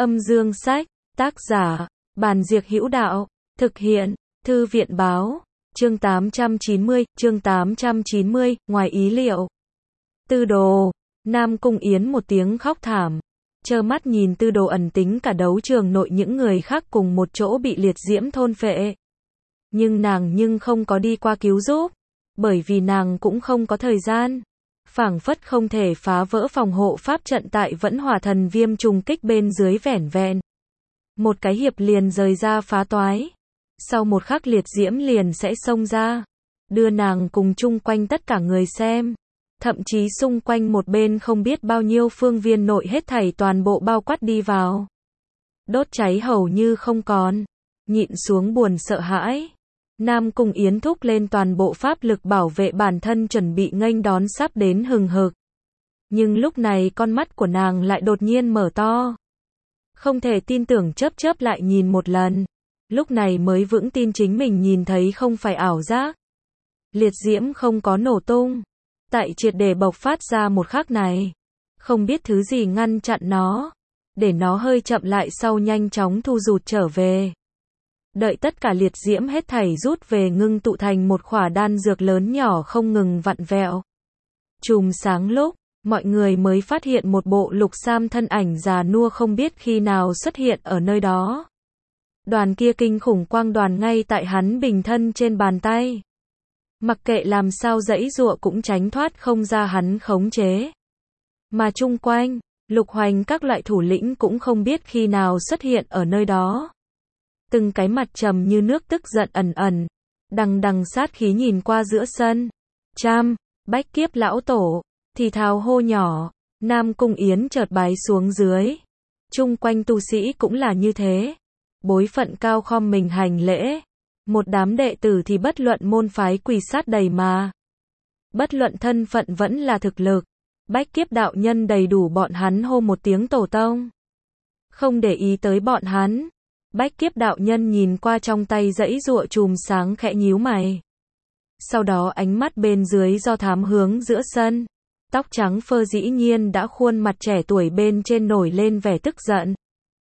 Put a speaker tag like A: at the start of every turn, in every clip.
A: Âm dương sách, tác giả, Bàn Diệc Hữu Đạo, thực hiện, Thư viện báo, chương 890, ngoài ý liệu. Tư Đồ, Nam Cung Yến một tiếng khóc thảm, trơ mắt nhìn Tư Đồ ẩn tính cả đấu trường nội những người khác cùng một chỗ bị liệt diễm thôn phệ. Nhưng nàng không có đi qua cứu giúp, bởi vì nàng cũng không có thời gian. Phảng phất không thể phá vỡ phòng hộ pháp trận tại Vẫn Hỏa Thần Viêm trùng kích bên dưới vẻn vẹn một cái hiệp liền rời ra phá toái. Sau một khắc liệt diễm liền sẽ xông ra, đưa nàng cùng chung quanh tất cả người xem. Thậm chí xung quanh một bên không biết bao nhiêu phương viên nội hết thảy toàn bộ bao quát đi vào. Đốt cháy hầu như không còn. Nhịn xuống buồn sợ hãi. Nam Cung Yến thúc lên toàn bộ pháp lực bảo vệ bản thân chuẩn bị nghênh đón sắp đến hừng hực. Nhưng lúc này con mắt của nàng lại đột nhiên mở to. Không thể tin tưởng chớp lại nhìn một lần. Lúc này mới vững tin chính mình nhìn thấy không phải ảo giác. Liệt diễm không có nổ tung. Tại triệt để bộc phát ra một khắc này. Không biết thứ gì ngăn chặn nó. Để nó hơi chậm lại sau nhanh chóng thu rụt trở về. Đợi tất cả liệt diễm hết thảy rút về ngưng tụ thành một khỏa đan dược lớn nhỏ không ngừng vặn vẹo. Chùm sáng lúc, mọi người mới phát hiện một bộ lục sam thân ảnh già nua không biết khi nào xuất hiện ở nơi đó. Đoàn kia kinh khủng quang đoàn ngay tại hắn bình thân trên bàn tay. Mặc kệ làm sao giãy giụa cũng tránh thoát không ra hắn khống chế. Mà chung quanh, Lục Hoành các loại thủ lĩnh cũng không biết khi nào xuất hiện ở nơi đó. Từng cái mặt trầm như nước tức giận ẩn, đằng sát khí nhìn qua giữa sân. Bách Kiếp lão tổ, thì thào hô nhỏ, Nam Cung Yến chợt bái xuống dưới. Chung quanh tu sĩ cũng là như thế. Bối phận cao khom mình hành lễ. Một đám đệ tử thì bất luận môn phái quỳ sát đầy mà. Bất luận thân phận vẫn là thực lực. Bách Kiếp đạo nhân đầy đủ bọn hắn hô một tiếng tổ tông. Không để ý tới bọn hắn. Bách Kiếp đạo nhân nhìn qua trong tay giãy giụa chùm sáng khẽ nhíu mày. Sau đó ánh mắt bên dưới do thám hướng giữa sân. Tóc trắng phơ dĩ nhiên đã khuôn mặt trẻ tuổi bên trên nổi lên vẻ tức giận.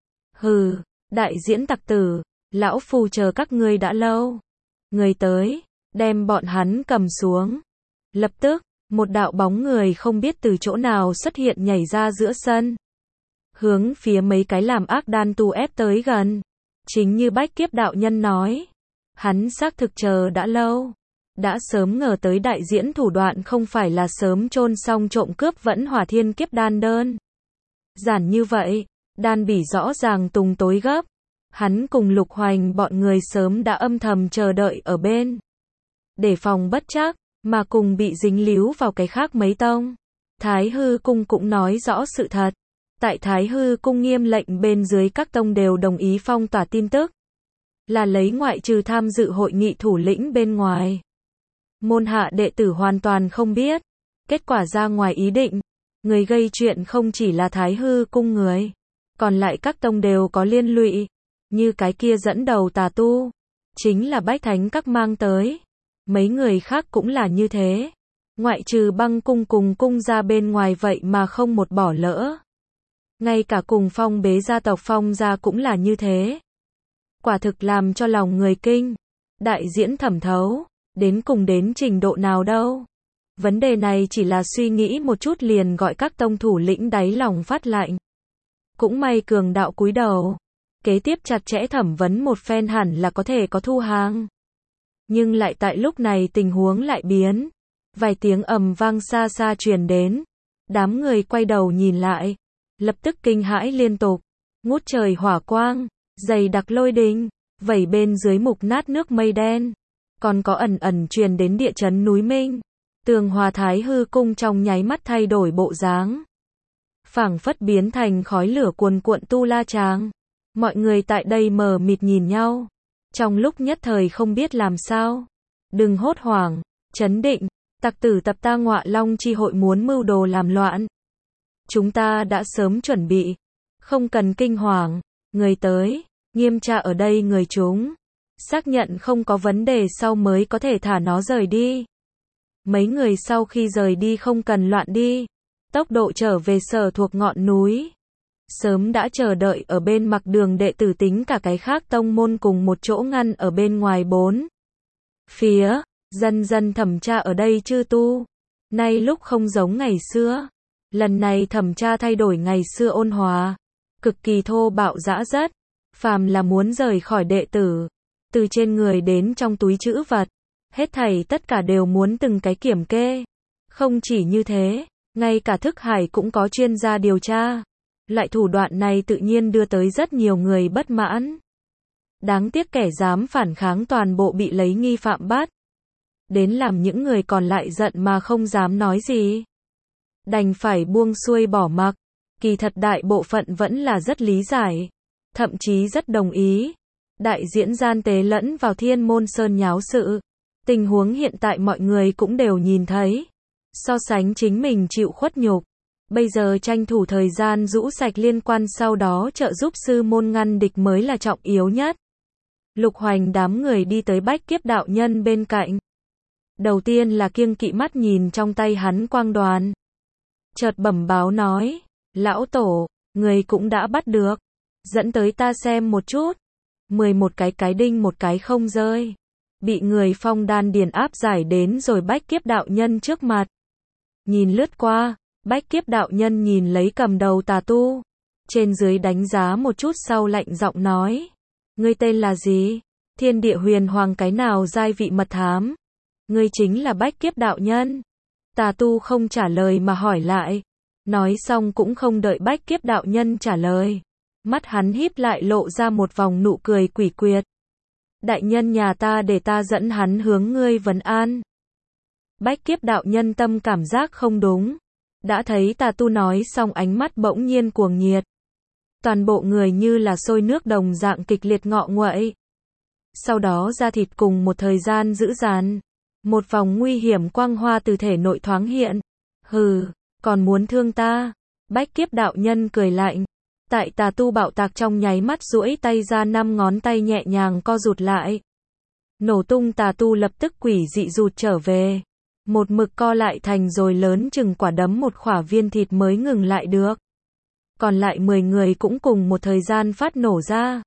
A: Hừ, đại diễn tặc tử, lão phu chờ các ngươi đã lâu. Người tới, đem bọn hắn cầm xuống. Lập tức, một đạo bóng người không biết từ chỗ nào xuất hiện nhảy ra giữa sân. Hướng phía mấy cái làm ác đan tu ép tới gần. Chính như Bách Kiếp đạo nhân nói. Hắn xác thực chờ đã lâu. Đã sớm ngờ tới đại diễn thủ đoạn không phải là sớm chôn xong trộm cướp Vẫn Hỏa Thiên Kiếp đan đơn. Giản như vậy, đan bỉ rõ ràng tùng tối gấp. Hắn cùng Lục Hoành bọn người sớm đã âm thầm chờ đợi ở bên. Để phòng bất trắc, mà cùng bị dính líu vào cái khác mấy tông. Thái Hư Cung cũng nói rõ sự thật. Tại Thái Hư Cung nghiêm lệnh bên dưới các tông đều đồng ý phong tỏa tin tức. Là lấy ngoại trừ tham dự hội nghị thủ lĩnh bên ngoài. Môn hạ đệ tử hoàn toàn không biết. Kết quả ra ngoài ý định. Người gây chuyện không chỉ là Thái Hư Cung người. Còn lại các tông đều có liên lụy. Như cái kia dẫn đầu tà tu. Chính là Bách Thánh Các mang tới. Mấy người khác cũng là như thế. Ngoại trừ Băng Cung cùng cung gia bên ngoài vậy mà không một bỏ lỡ. Ngay cả cùng Phong Bế gia tộc Phong gia cũng là như thế. Quả thực làm cho lòng người kinh. Đại diễn thẩm thấu. Đến cùng đến trình độ nào đâu. Vấn đề này chỉ là suy nghĩ một chút liền gọi các tông thủ lĩnh đáy lòng phát lạnh. Cũng may cường đạo cúi đầu. Kế tiếp chặt chẽ thẩm vấn một phen hẳn là có thể có thu hàng. Nhưng lại tại lúc này tình huống lại biến. Vài tiếng ầm vang xa xa truyền đến. Đám người quay đầu nhìn lại. Lập tức kinh hãi liên tục. Ngút trời hỏa quang. Dày đặc lôi đình. Vẩy bên dưới mục nát nước mây đen. Còn có ẩn truyền đến địa chấn núi Minh. Tường Hòa Thái Hư Cung trong nháy mắt thay đổi bộ dáng. Phảng phất biến thành khói lửa cuồn cuộn tu la tràng. Mọi người tại đây mờ mịt nhìn nhau. Trong lúc nhất thời không biết làm sao. Đừng hốt hoảng, trấn định. Tặc tử tập ta Ngọa Long chi hội muốn mưu đồ làm loạn. Chúng ta đã sớm chuẩn bị. Không cần kinh hoàng. Người tới, nghiêm tra ở đây người chúng. Xác nhận không có vấn đề sau mới có thể thả nó rời đi. Mấy người sau khi rời đi không cần loạn đi. Tốc độ trở về sở thuộc ngọn núi. sớm đã chờ đợi ở bên mặc đường đệ tử tính cả cái khác tông môn cùng một chỗ ngăn ở bên ngoài bốn phía, dần dần thẩm tra ở đây chư tu. Nay lúc không giống ngày xưa. Lần này thẩm tra thay đổi ngày xưa ôn hòa, cực kỳ thô bạo dã dứt, phàm là muốn rời khỏi đệ tử, từ trên người đến trong túi trữ vật, hết thảy tất cả đều muốn từng cái kiểm kê. Không chỉ như thế, ngay cả thức hải cũng có chuyên gia điều tra. Loại thủ đoạn này tự nhiên đưa tới rất nhiều người bất mãn. Đáng tiếc kẻ dám phản kháng toàn bộ bị lấy nghi phạm bắt. Đến làm những người còn lại giận mà không dám nói gì. Đành phải buông xuôi bỏ mặc. Kỳ thật đại bộ phận vẫn là rất lý giải. Thậm chí rất đồng ý. Đại diễn gian tế lẫn vào Thiên Môn Sơn nháo sự. Tình huống hiện tại mọi người cũng đều nhìn thấy. So sánh chính mình chịu khuất nhục. Bây giờ tranh thủ thời gian rũ sạch liên quan, sau đó trợ giúp sư môn ngăn địch mới là trọng yếu nhất. Lục Hoành đám người đi tới Bách Kiếp đạo nhân bên cạnh. Đầu tiên là kiêng kỵ mắt nhìn trong tay hắn quang đoàn. Chợt bẩm báo nói, lão tổ, người cũng đã bắt được. Dẫn tới ta xem một chút. 11 cái đinh một cái không rơi. Bị người phong đan điền áp giải đến rồi Bách Kiếp đạo nhân trước mặt. Nhìn lướt qua, Bách Kiếp đạo nhân nhìn lấy cầm đầu tà tu. Trên dưới đánh giá một chút sau lạnh giọng nói. Ngươi tên là gì? Thiên Địa Huyền Hoàng cái nào giai vị mật thám? Ngươi chính là Bách Kiếp đạo nhân. Tà tu không trả lời mà hỏi lại. Nói xong cũng không đợi Bách Kiếp đạo nhân trả lời. Mắt hắn híp lại lộ ra một vòng nụ cười quỷ quyệt. Đại nhân nhà ta để ta dẫn hắn hướng ngươi vấn an. Bách Kiếp đạo nhân tâm cảm giác không đúng. Đã thấy tà tu nói xong ánh mắt bỗng nhiên cuồng nhiệt. Toàn bộ người như là sôi nước đồng dạng kịch liệt ngọ nguậy. Sau đó da thịt cùng một thời gian dữ dằn. Một vòng nguy hiểm quang hoa từ thể nội thoáng hiện. Hừ, còn muốn thương ta? Bách Kiếp đạo nhân cười lạnh. Tại tà tu bạo tạc trong nháy mắt duỗi tay ra 5 ngón tay nhẹ nhàng co rụt lại. Nổ tung tà tu lập tức quỷ dị rụt trở về. Một mực co lại thành rồi lớn chừng quả đấm một khỏa viên thịt mới ngừng lại được. Còn lại 10 người cũng cùng một thời gian phát nổ ra.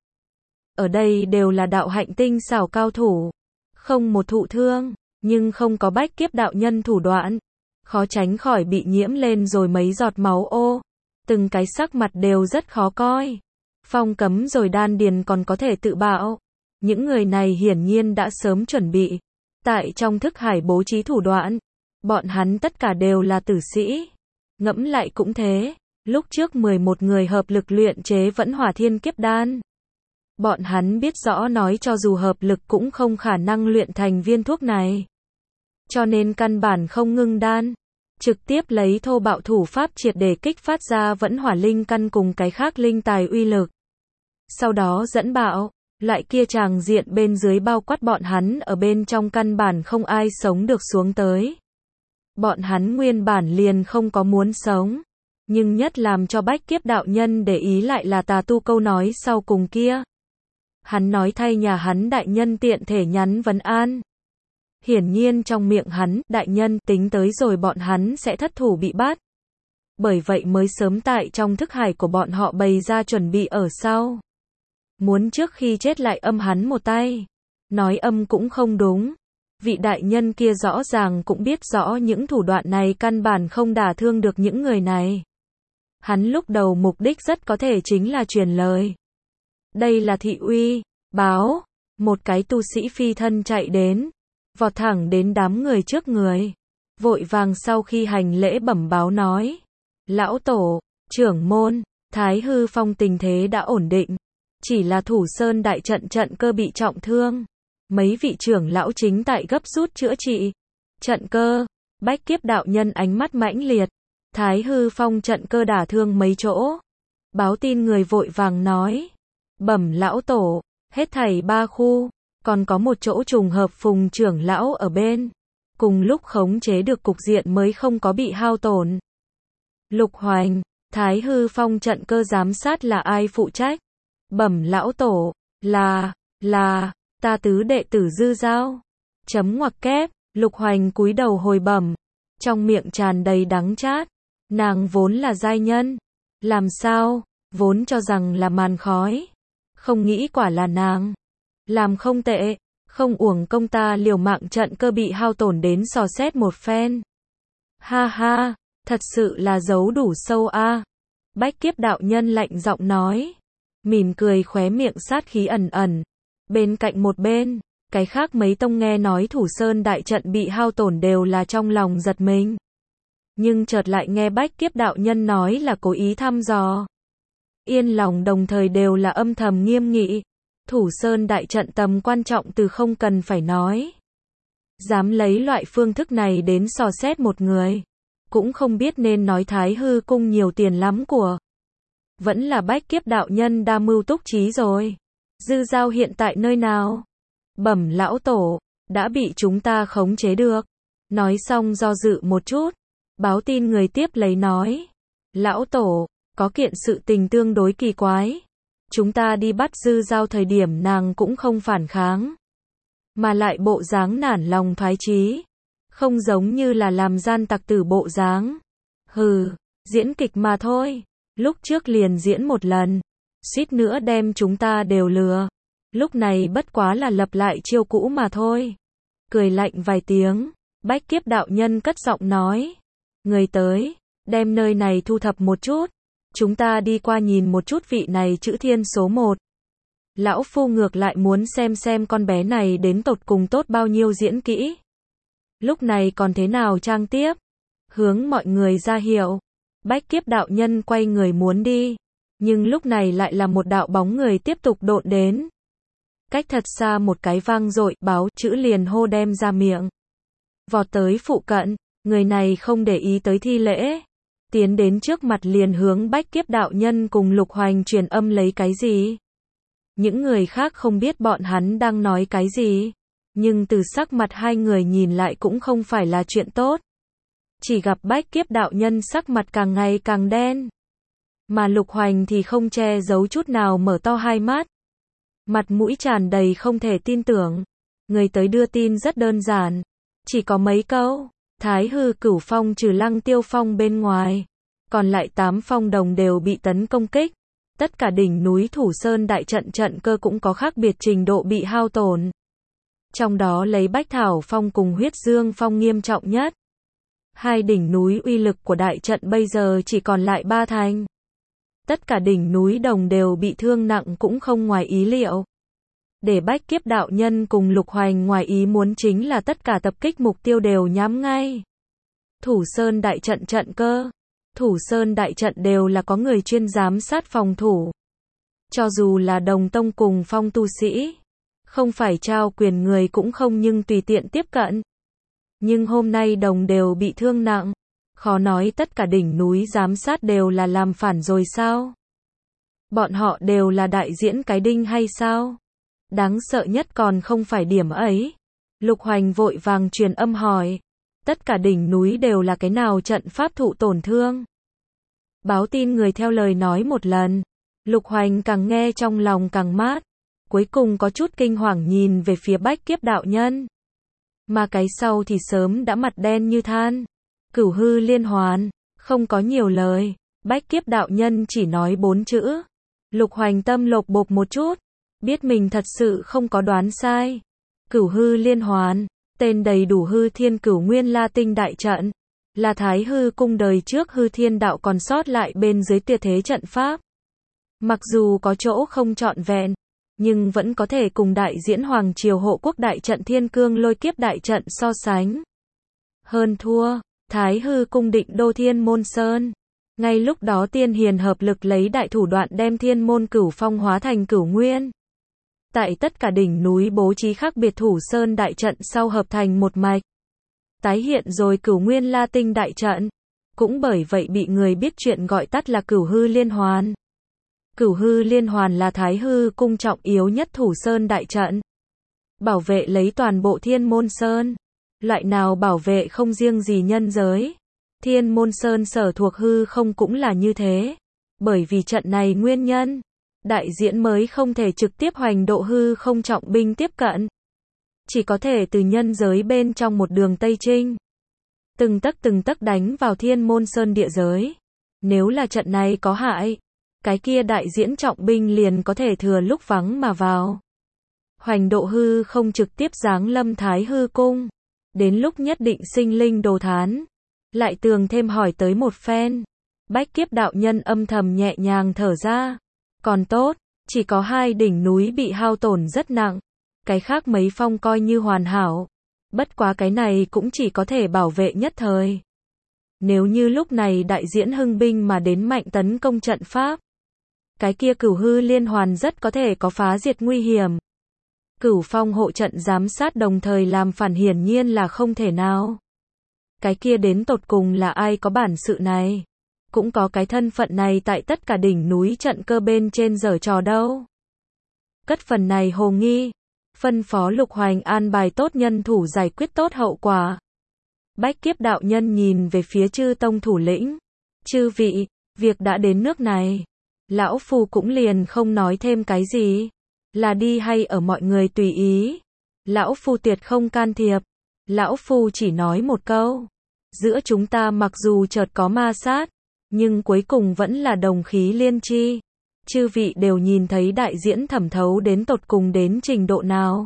A: Ở đây đều là đạo hạnh tinh xảo cao thủ. Không một thụ thương, nhưng không có Bách Kiếp đạo nhân thủ đoạn. Khó tránh khỏi bị nhiễm lên rồi mấy giọt máu ô. Từng cái sắc mặt đều rất khó coi. Phong cấm rồi đan điền còn có thể tự bạo. Những người này hiển nhiên đã sớm chuẩn bị. Tại trong thức hải bố trí thủ đoạn. Bọn hắn tất cả đều là tử sĩ. Ngẫm lại cũng thế. Lúc trước 11 người hợp lực luyện chế Vẫn Hỏa Thiên Kiếp Đan. Bọn hắn biết rõ nói cho dù hợp lực cũng không khả năng luyện thành viên thuốc này. Cho nên căn bản không ngưng đan. Trực tiếp lấy thô bạo thủ pháp triệt để kích phát ra Vẫn Hỏa Linh căn cùng cái khác linh tài uy lực. Sau đó dẫn bạo. Loại kia tràng diện bên dưới bao quát bọn hắn ở bên trong căn bản không ai sống được xuống tới. Bọn hắn nguyên bản liền không có muốn sống. Nhưng nhất làm cho Bách Kiếp đạo nhân để ý lại là tà tu câu nói sau cùng kia. Hắn nói thay nhà hắn đại nhân tiện thể nhắn vấn an. Hiển nhiên trong miệng hắn, đại nhân, tính tới rồi bọn hắn sẽ thất thủ bị bắt. Bởi vậy mới sớm tại trong thức hải của bọn họ bày ra chuẩn bị ở sau. Muốn trước khi chết lại âm hắn một tay. Nói âm cũng không đúng. Vị đại nhân kia rõ ràng cũng biết rõ những thủ đoạn này căn bản không đả thương được những người này. Hắn lúc đầu mục đích rất có thể chính là truyền lời. Đây là thị uy, báo. Một cái tu sĩ phi thân chạy đến. Vọt thẳng đến đám người trước người. Vội vàng sau khi hành lễ bẩm báo nói. Lão tổ, trưởng môn, Thái Hư Phong tình thế đã ổn định. Chỉ là Thủ Sơn đại trận cơ bị trọng thương. Mấy vị trưởng lão chính tại gấp rút chữa trị. Trận cơ, Bách Kiếp đạo nhân ánh mắt mãnh liệt. Thái Hư Phong trận cơ đả thương mấy chỗ. Báo tin người vội vàng nói. Bẩm lão tổ, hết thảy 3 khu. Còn có một chỗ trùng hợp Phùng trưởng lão ở bên. Cùng lúc khống chế được cục diện mới không có bị hao tổn. Lục Hoành, Thái Hư Phong trận cơ giám sát là ai phụ trách? Bẩm lão tổ, là, ta tứ đệ tử Dư Giao. Chấm ngoặc kép, Lục Hoành cúi đầu hồi bẩm. Trong miệng tràn đầy đắng chát. Nàng vốn là giai nhân. Làm sao? vốn cho rằng là màn khói, không nghĩ quả là nàng. Làm không tệ, không uổng công ta liều mạng trận cơ bị hao tổn đến dò xét một phen. Ha ha, thật sự là giấu đủ sâu a. Bách Kiếp đạo nhân lạnh giọng nói, mỉm cười khóe miệng sát khí ẩn ẩn. Bên cạnh một bên, cái khác mấy tông nghe nói Thủ Sơn đại trận bị hao tổn đều là trong lòng giật mình. Nhưng chợt lại nghe Bách Kiếp đạo nhân nói là cố ý thăm dò. Yên lòng đồng thời đều là âm thầm nghiêm nghị. Thủ Sơn đại trận tầm quan trọng từ không cần phải nói. Dám lấy loại phương thức này đến dò xét một người. Cũng không biết nên nói Thái Hư cung nhiều tiền lắm của. Vẫn là Bách Kiếp đạo nhân đa mưu túc trí rồi. Dư Giao hiện tại nơi nào? Bẩm lão tổ, đã bị chúng ta khống chế được. Nói xong do dự một chút. Báo tin người tiếp lấy nói. Lão tổ, có kiện sự tình tương đối kỳ quái. Chúng ta đi bắt Dư Giao thời điểm nàng cũng không phản kháng. Mà lại bộ dáng nản lòng thoái chí. Không giống như là làm gian tặc tử bộ dáng. Hừ, diễn kịch mà thôi. Lúc trước liền diễn một lần. Suýt nữa đem chúng ta đều lừa. Lúc này bất quá là lập lại chiêu cũ mà thôi. Cười lạnh vài tiếng. Bách Kiếp đạo nhân cất giọng nói. Người tới, đem nơi này thu thập một chút. Chúng ta đi qua nhìn một chút vị này chữ thiên số 1. Lão phu ngược lại muốn xem con bé này đến tột cùng tốt bao nhiêu diễn kỹ. Lúc này còn thế nào trang tiếp. Hướng mọi người ra hiệu. Bách Kiếp đạo nhân quay người muốn đi. Nhưng lúc này lại là một đạo bóng người tiếp tục độn đến. Cách thật xa một cái vang dội, báo chữ liền hô đem ra miệng. Vọt tới phụ cận, người này không để ý tới thi lễ. Tiến đến trước mặt liền hướng Bách Kiếp đạo nhân cùng Lục Hoành truyền âm lấy cái gì. Những người khác không biết bọn hắn đang nói cái gì. Nhưng từ sắc mặt hai người nhìn lại cũng không phải là chuyện tốt. Chỉ gặp Bách Kiếp đạo nhân sắc mặt càng ngày càng đen. Mà Lục Hoành thì không che giấu chút nào mở to hai mắt. Mặt mũi tràn đầy không thể tin tưởng. Người tới đưa tin rất đơn giản. Chỉ có mấy câu. Thái Hư Cửu Phong trừ Lăng Tiêu Phong bên ngoài. Còn lại 8 phong đồng đều bị tấn công kích. Tất cả đỉnh núi Thủ Sơn đại trận cơ cũng có khác biệt trình độ bị hao tổn. Trong đó lấy Bách Thảo Phong cùng Huyết Dương Phong nghiêm trọng nhất. Hai đỉnh núi uy lực của đại trận bây giờ chỉ còn lại 3 thành. Tất cả đỉnh núi đồng đều bị thương nặng cũng không ngoài ý liệu. Để Bách Kiếp đạo nhân cùng Lục Hoành ngoài ý muốn chính là tất cả tập kích mục tiêu đều nhắm ngay. Thủ Sơn đại trận cơ. Thủ Sơn đại trận đều là có người chuyên giám sát phòng thủ. Cho dù là đồng tông cùng phong tu sĩ. Không phải trao quyền người cũng không nhưng tùy tiện tiếp cận. Nhưng hôm nay đồng đều bị thương nặng. Khó nói tất cả đỉnh núi giám sát đều là làm phản rồi sao? Bọn họ đều là đại diễn cái đinh hay sao? Đáng sợ nhất còn không phải điểm ấy. Lục Hoành vội vàng truyền âm hỏi. Tất cả đỉnh núi đều là cái nào trận pháp thụ tổn thương? Báo tin người theo lời nói một lần. Lục Hoành càng nghe trong lòng càng mát. Cuối cùng có chút kinh hoàng nhìn về phía Bách Kiếp đạo nhân. Mà cái sau thì sớm đã mặt đen như than. Cửu hư liên hoàn. Không có nhiều lời. Bách Kiếp đạo nhân chỉ nói 4 chữ. Lục Hoành tâm lột bột một chút. Biết mình thật sự không có đoán sai. Cửu hư liên hoàn. Tên đầy đủ Hư Thiên Cửu Nguyên La Tinh đại trận. Là Thái Hư cung đời trước Hư Thiên đạo còn sót lại bên dưới tuyệt thế trận pháp. Mặc dù có chỗ không trọn vẹn. Nhưng vẫn có thể cùng đại diễn Hoàng Triều hộ quốc đại trận Thiên Cương Lôi Kiếp đại trận so sánh. Hơn thua. Thái Hư cung định đô Thiên Môn Sơn. Ngay lúc đó tiên hiền hợp lực lấy đại thủ đoạn đem Thiên Môn Cửu Phong hóa thành Cửu Nguyên. Tại tất cả đỉnh núi bố trí khác biệt Thủ Sơn đại trận sau hợp thành một mạch. Tái hiện rồi Cửu Nguyên La Tinh đại trận. Cũng bởi vậy bị người biết chuyện gọi tắt là Cửu hư liên hoàn. Cửu hư liên hoàn là Thái Hư cung trọng yếu nhất Thủ Sơn đại trận. Bảo vệ lấy toàn bộ Thiên Môn Sơn. Loại nào bảo vệ không riêng gì nhân giới. Thiên Môn Sơn sở thuộc hư không cũng là như thế. Bởi vì trận này nguyên nhân. Đại diễn mới không thể trực tiếp hoành độ hư không trọng binh tiếp cận. Chỉ có thể từ nhân giới bên trong một đường Tây Trinh. Từng tấc đánh vào Thiên Môn Sơn địa giới. Nếu là trận này có hại. cái kia đại diễn trọng binh liền có thể thừa lúc vắng mà vào. Hoành Độ hư không trực tiếp giáng lâm Thái hư cung. Đến lúc nhất định sinh linh đồ thán. Lại tường thêm hỏi tới một phen. Bách Kiếp đạo nhân âm thầm nhẹ nhàng thở ra. Còn tốt, chỉ có 2 đỉnh núi bị hao tổn rất nặng. Cái khác mấy phong coi như hoàn hảo. Bất quá cái này cũng chỉ có thể bảo vệ nhất thời. Nếu như lúc này đại diễn hưng binh mà đến mạnh tấn công trận pháp, cái kia Cửu hư liên hoàn rất có thể có phá diệt nguy hiểm. Cửu phong hộ trận giám sát đồng thời làm phản hiển nhiên là không thể nào. Cái kia đến tột cùng là ai có bản sự này? Cũng có cái thân phận này tại tất cả đỉnh núi trận cơ bên trên giở trò đâu. Cất phần này hồ nghi. Phân phó Lục Hoành an bài tốt nhân thủ giải quyết tốt hậu quả. Bách Kiếp đạo nhân nhìn về phía chư tông thủ lĩnh. Chư vị, việc đã đến nước này. Lão Phu cũng liền không nói thêm cái gì. Là đi hay ở mọi người tùy ý. Lão Phu tuyệt không can thiệp. Lão Phu chỉ nói một câu. Giữa chúng ta mặc dù chợt có ma sát, nhưng cuối cùng vẫn là đồng khí liên chi. Chư vị đều nhìn thấy đại diễn thẩm thấu đến tột cùng đến trình độ nào.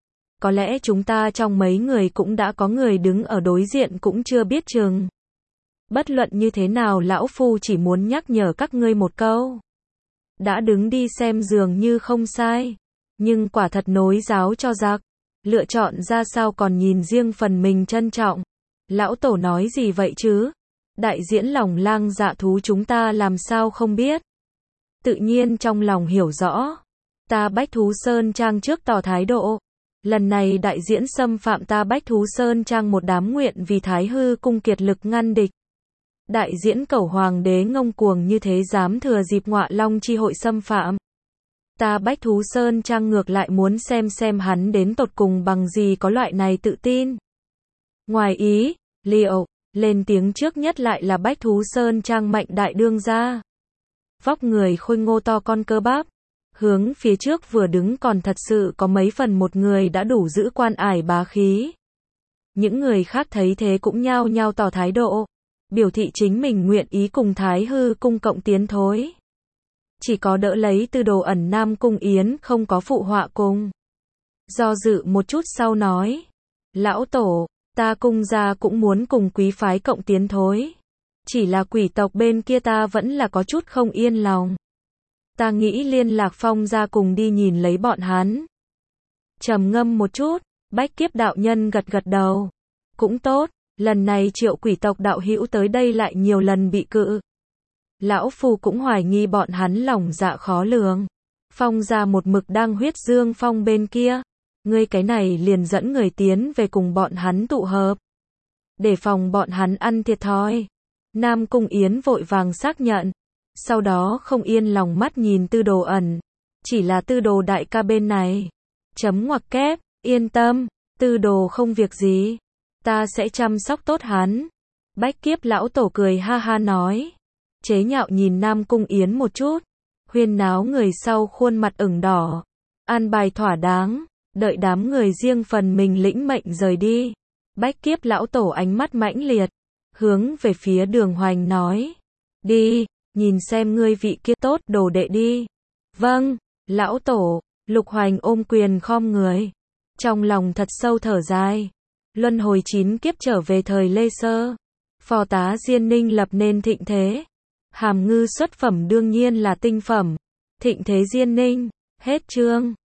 A: Có lẽ chúng ta trong mấy người cũng đã có người đứng ở đối diện cũng chưa biết chừng. Bất luận như thế nào lão Phu chỉ muốn nhắc nhở các ngươi một câu. Đã đứng đi xem dường như không sai. Nhưng quả thật nối giáo cho giặc. Lựa chọn ra sao còn nhìn riêng phần mình trân trọng. Lão Tổ nói gì vậy chứ? Đại diễn lòng lang dạ thú chúng ta làm sao không biết. Tự nhiên trong lòng hiểu rõ. Ta Bách Thú Sơn Trang trước tỏ thái độ. Lần này đại diễn xâm phạm ta Bách Thú Sơn Trang một đám nguyện vì Thái hư cung kiệt lực ngăn địch. Đại diễn Cẩu Hoàng đế ngông cuồng như thế dám thừa dịp Ngọa Long chi hội xâm phạm. Ta Bách Thú Sơn Trang ngược lại muốn xem hắn đến tột cùng bằng gì có loại này tự tin. Ngoài ý, liệu, lên tiếng trước nhất lại là Bách Thú Sơn Trang Mạnh đại đương gia. Vóc người khôi ngô to con cơ bắp. Hướng phía trước vừa đứng còn thật sự có mấy phần một người đã đủ giữ quan ải bá khí. Những người khác thấy thế cũng nhao nhao tỏ thái độ. Biểu thị chính mình nguyện ý cùng Thái hư cung cộng tiến thối. Chỉ có đỡ lấy Tư Đồ ẩn Nam Cung Yến không có phụ họa cùng. Do dự một chút sau nói. Lão Tổ, ta cung gia cũng muốn cùng quý phái cộng tiến thối. Chỉ là quỷ tộc bên kia ta vẫn là có chút không yên lòng. Ta nghĩ liên lạc Phong gia cùng đi nhìn lấy bọn hắn. Trầm ngâm một chút, Bách Kiếp đạo nhân gật gật đầu. Cũng tốt, lần này Triệu quỷ tộc đạo hữu tới đây lại nhiều lần bị cự. Lão Phu cũng hoài nghi bọn hắn lòng dạ khó lường. Phong gia một mực đang huyết dương phong bên kia. Ngươi cái này liền dẫn người tiến về cùng bọn hắn tụ hợp. Để phòng bọn hắn ăn thiệt thòi. Nam Cung Yến vội vàng xác nhận. Sau đó không yên lòng mắt nhìn Tư Đồ ẩn. Chỉ là Tư Đồ đại ca bên này. Chấm ngoặc kép, yên tâm, Tư Đồ không việc gì. Ta sẽ chăm sóc tốt hắn. Bách Kiếp lão tổ cười ha ha nói. Chế nhạo nhìn Nam Cung Yến một chút. Huyên náo người sau khuôn mặt ửng đỏ. An bài thỏa đáng. Đợi đám người riêng phần mình lĩnh mệnh rời đi. Bách Kiếp lão tổ ánh mắt mãnh liệt. Hướng về phía Đường Hoành nói. Đi, nhìn xem ngươi vị kia tốt đồ đệ đi. Vâng, lão tổ. Lục Hoành ôm quyền khom người. Trong lòng thật sâu thở dài. Luân hồi 9 kiếp trở về thời Lê Sơ. Phò tá Diên Ninh lập nên thịnh thế. Hàm ngư xuất phẩm đương nhiên là tinh phẩm. Thịnh thế Diên Ninh. Hết chương.